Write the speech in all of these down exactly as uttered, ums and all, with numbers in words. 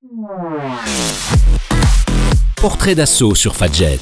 Portrait d'assaut sur Fadjet.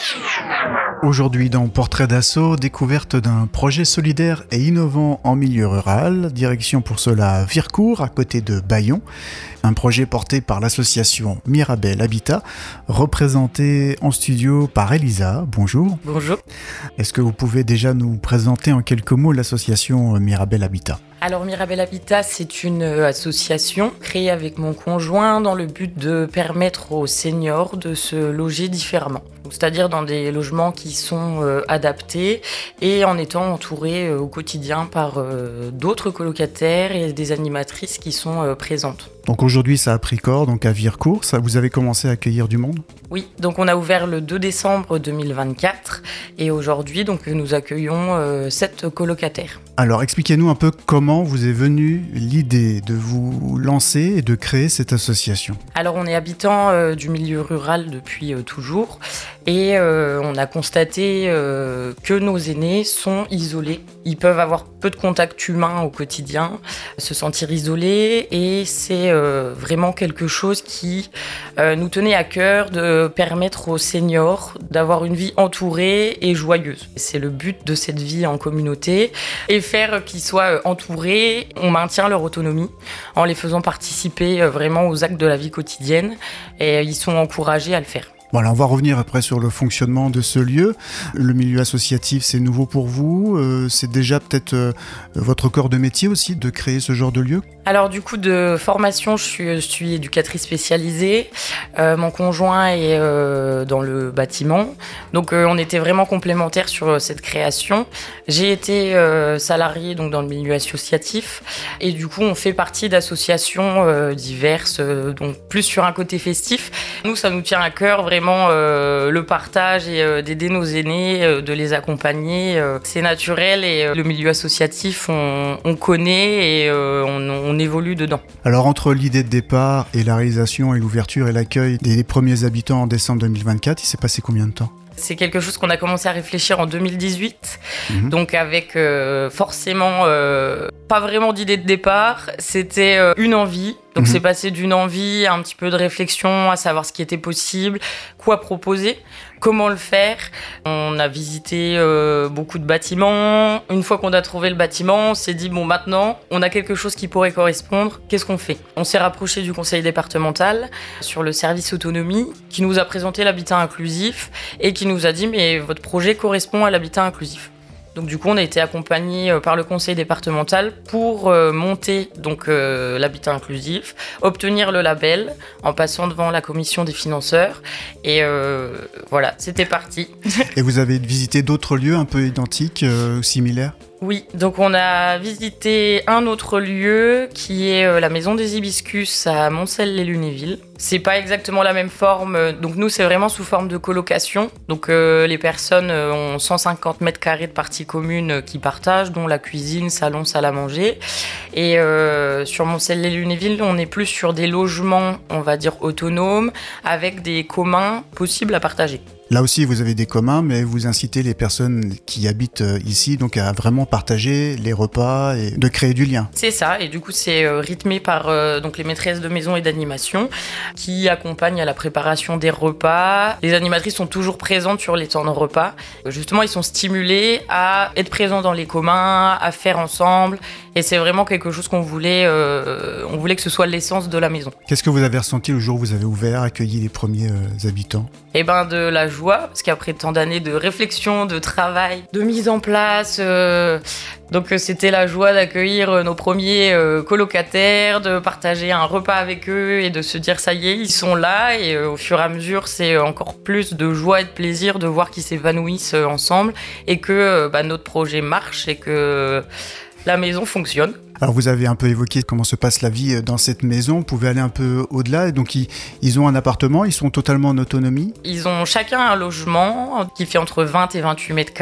Aujourd'hui dans Portrait d'assaut, découverte d'un projet solidaire et innovant en milieu rural, direction pour cela Vircourt, à côté de Bayon. Un projet porté par l'association Mirabel Habitat, représenté en studio par Elisa. Bonjour. Bonjour. Est-ce que vous pouvez déjà nous présenter en quelques mots l'association Mirabel Habitat ? Alors Mirabel Habitat, c'est une association créée avec mon conjoint dans le but de permettre aux seniors de se loger différemment. C'est-à-dire dans des logements qui sont euh, adaptés et en étant entourés euh, au quotidien par euh, d'autres colocataires et des animatrices qui sont euh, présentes. Donc aujourd'hui ça a pris corps, donc à Vircourt, ça, vous avez commencé à accueillir du monde ? Oui, donc on a ouvert le deux décembre deux mille vingt-quatre et aujourd'hui donc, nous accueillons euh, sept colocataires. Alors expliquez-nous un peu comment vous est venue l'idée de vous lancer et de créer cette association. Alors on est habitant euh, du milieu rural depuis euh, toujours et euh, on a constaté euh, que nos aînés sont isolés. Ils peuvent avoir peu de contact humain au quotidien, se sentir isolés et c'est euh, vraiment quelque chose qui euh, nous tenait à cœur de permettre aux seniors d'avoir une vie entourée et joyeuse. C'est le but de cette vie en communauté et faire qu'ils soient entourés, on maintient leur autonomie en les faisant participer vraiment aux actes de la vie quotidienne et ils sont encouragés à le faire. Voilà, on va revenir après sur le fonctionnement de ce lieu. Le milieu associatif, c'est nouveau pour vous. Euh, c'est déjà peut-être euh, votre corps de métier aussi de créer ce genre de lieu ? Alors du coup, de formation, je suis, je suis éducatrice spécialisée. Euh, mon conjoint est euh, dans le bâtiment. Donc euh, on était vraiment complémentaires sur cette création. J'ai été euh, salariée donc, dans le milieu associatif. Et du coup, on fait partie d'associations euh, diverses, euh, donc plus sur un côté festif. Nous, ça nous tient à cœur vraiment euh, le partage et euh, d'aider nos aînés, euh, de les accompagner. Euh, c'est naturel et euh, le milieu associatif, on, on connaît et euh, on, on On évolue dedans. Alors entre l'idée de départ et la réalisation et l'ouverture et l'accueil des premiers habitants en décembre deux mille vingt-quatre, il s'est passé combien de temps ? C'est quelque chose qu'on a commencé à réfléchir en deux mille dix-huit, mmh. donc avec euh, forcément euh, pas vraiment d'idée de départ, c'était euh, une envie. Donc mmh. c'est passé d'une envie à un petit peu de réflexion, à savoir ce qui était possible, quoi proposer, comment le faire. On a visité euh, beaucoup de bâtiments. Une fois qu'on a trouvé le bâtiment, on s'est dit bon maintenant, on a quelque chose qui pourrait correspondre, qu'est-ce qu'on fait ? On s'est rapproché du conseil départemental sur le service autonomie qui nous a présenté l'habitat inclusif et qui nous a dit mais votre projet correspond à l'habitat inclusif. Donc du coup, on a été accompagné par le conseil départemental pour euh, monter donc euh, l'habitat inclusif, obtenir le label en passant devant la commission des financeurs et euh, voilà, c'était parti. Et vous avez visité d'autres lieux un peu identiques, euh, similaires ? Oui, donc on a visité un autre lieu qui est euh, la maison des Hibiscus à Moncel-lès-Lunéville. C'est pas exactement la même forme, donc nous c'est vraiment sous forme de colocation. Donc euh, les personnes ont cent cinquante mètres carrés de parties communes qui partagent, dont la cuisine, salon, salle à manger. Et euh, sur Moncel-lès-Lunéville, on est plus sur des logements, on va dire autonomes, avec des communs possibles à partager. Là aussi, vous avez des communs, mais vous incitez les personnes qui habitent ici donc à vraiment partager les repas et de créer du lien. C'est ça, et du coup, c'est rythmé par euh, donc les maîtresses de maison et d'animation qui accompagnent à la préparation des repas. Les animatrices sont toujours présentes sur les temps de repas. Justement, ils sont stimulés à être présents dans les communs, à faire ensemble, et c'est vraiment quelque chose qu'on voulait, euh, on voulait que ce soit l'essence de la maison. Qu'est-ce que vous avez ressenti le jour où vous avez ouvert, accueilli les premiers euh, habitants ? Eh ben de la joie, parce qu'après tant d'années de réflexion, de travail, de mise en place, euh, donc euh, c'était la joie d'accueillir euh, nos premiers euh, colocataires, de partager un repas avec eux et de se dire ça y est, ils sont là. Et euh, au fur et à mesure, c'est encore plus de joie et de plaisir de voir qu'ils s'épanouissent euh, ensemble et que euh, bah, notre projet marche et que euh, la maison fonctionne. Alors vous avez un peu évoqué comment se passe la vie dans cette maison, vous pouvez aller un peu au-delà. Donc ils, ils ont un appartement, ils sont totalement en autonomie. Ils ont chacun un logement qui fait entre vingt et vingt-huit mètres carrés.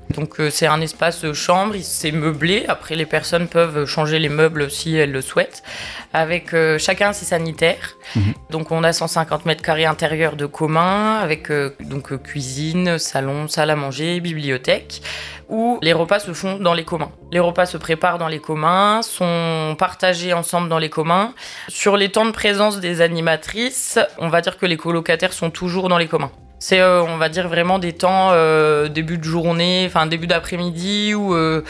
Donc euh, c'est un espace chambre, c'est meublé. Après, les personnes peuvent changer les meubles si elles le souhaitent. Avec euh, chacun ses sanitaires. Mmh. Donc on a cent cinquante mètres carrés intérieurs de commun, avec euh, donc euh, cuisine, salon, salle à manger, bibliothèque, où les repas se font dans les communs. Les repas se préparent dans les communs, sont partagés ensemble dans les communs. Sur les temps de présence des animatrices, on va dire que les colocataires sont toujours dans les communs. C'est, euh, on va dire, vraiment des temps euh, début de journée, enfin début d'après-midi, où euh,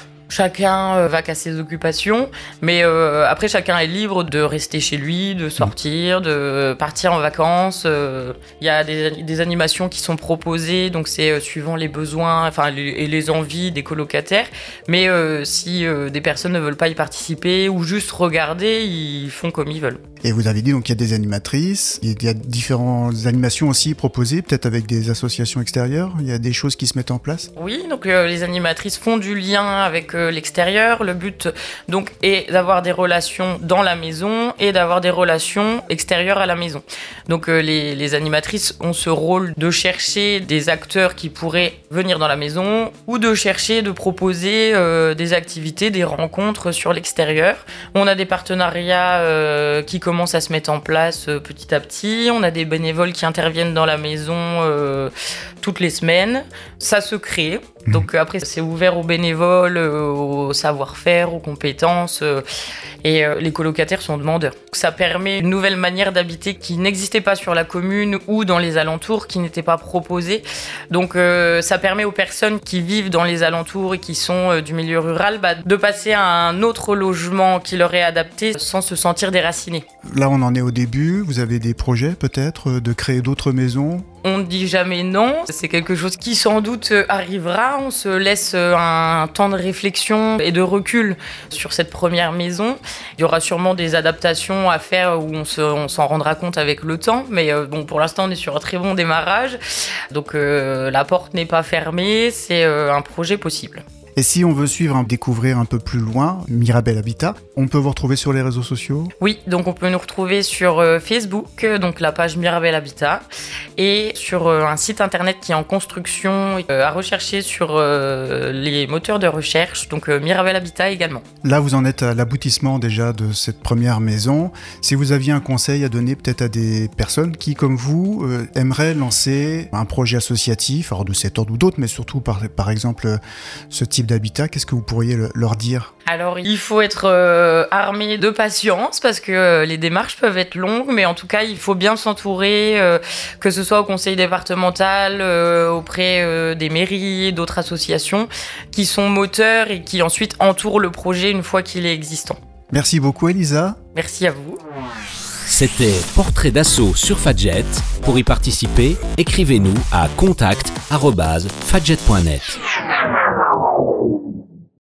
chacun euh, va qu'à ses occupations. Mais euh, après, chacun est libre de rester chez lui, de sortir, de partir en vacances. Il euh, y a des, des animations qui sont proposées, donc c'est euh, suivant les besoins enfin, les, et les envies des colocataires. Mais euh, si euh, des personnes ne veulent pas y participer ou juste regarder, ils font comme ils veulent. Et vous avez dit donc qu'il y a des animatrices, il y a différentes animations aussi proposées, peut-être avec des associations extérieures, il y a des choses qui se mettent en place? Oui, donc euh, les animatrices font du lien avec euh, l'extérieur. Le but donc est d'avoir des relations dans la maison et d'avoir des relations extérieures à la maison. Donc euh, les, les animatrices ont ce rôle de chercher des acteurs qui pourraient venir dans la maison ou de chercher, de proposer euh, des activités, des rencontres sur l'extérieur. On a des partenariats euh, qui commencent commence à se mettre en place euh, petit à petit. On a des bénévoles qui interviennent dans la maison euh, toutes les semaines. Ça se crée. Mmh. Donc après, c'est ouvert aux bénévoles, euh, au savoir-faire, aux compétences. Euh, et euh, les colocataires sont demandeurs. Ça permet une nouvelle manière d'habiter qui n'existait pas sur la commune ou dans les alentours, qui n'était pas proposée. Donc euh, ça permet aux personnes qui vivent dans les alentours et qui sont euh, du milieu rural bah, de passer à un autre logement qui leur est adapté sans se sentir déracinés. Là, on en est au début. Vous avez des projets, peut-être, de créer d'autres maisons? On ne dit jamais non. C'est quelque chose qui, sans doute, arrivera. On se laisse un temps de réflexion et de recul sur cette première maison. Il y aura sûrement des adaptations à faire où on, se, on s'en rendra compte avec le temps. Mais euh, bon, pour l'instant, on est sur un très bon démarrage. Donc, euh, la porte n'est pas fermée. C'est euh, un projet possible. Et si on veut suivre, hein, découvrir un peu plus loin Mirabel Habitat, on peut vous retrouver sur les réseaux sociaux? Oui, donc on peut nous retrouver sur euh, Facebook, donc la page Mirabel Habitat, et sur euh, un site internet qui est en construction, euh, à rechercher sur euh, les moteurs de recherche, donc euh, Mirabel Habitat également. Là, vous en êtes à l'aboutissement déjà de cette première maison. Si vous aviez un conseil à donner peut-être à des personnes qui, comme vous, euh, aimeraient lancer un projet associatif, alors de cet ordre ou d'autres, mais surtout par, par exemple euh, ce type d'habitat, qu'est-ce que vous pourriez le, leur dire? Alors, il faut être euh, armé de patience parce que euh, les démarches peuvent être longues, mais en tout cas, il faut bien s'entourer, euh, que ce soit au conseil départemental, euh, auprès euh, des mairies, d'autres associations qui sont moteurs et qui ensuite entourent le projet une fois qu'il est existant. Merci beaucoup, Elisa. Merci à vous. C'était Portrait d'assaut sur Fadjet. Pour y participer, écrivez-nous à contact arobase fadjet point net.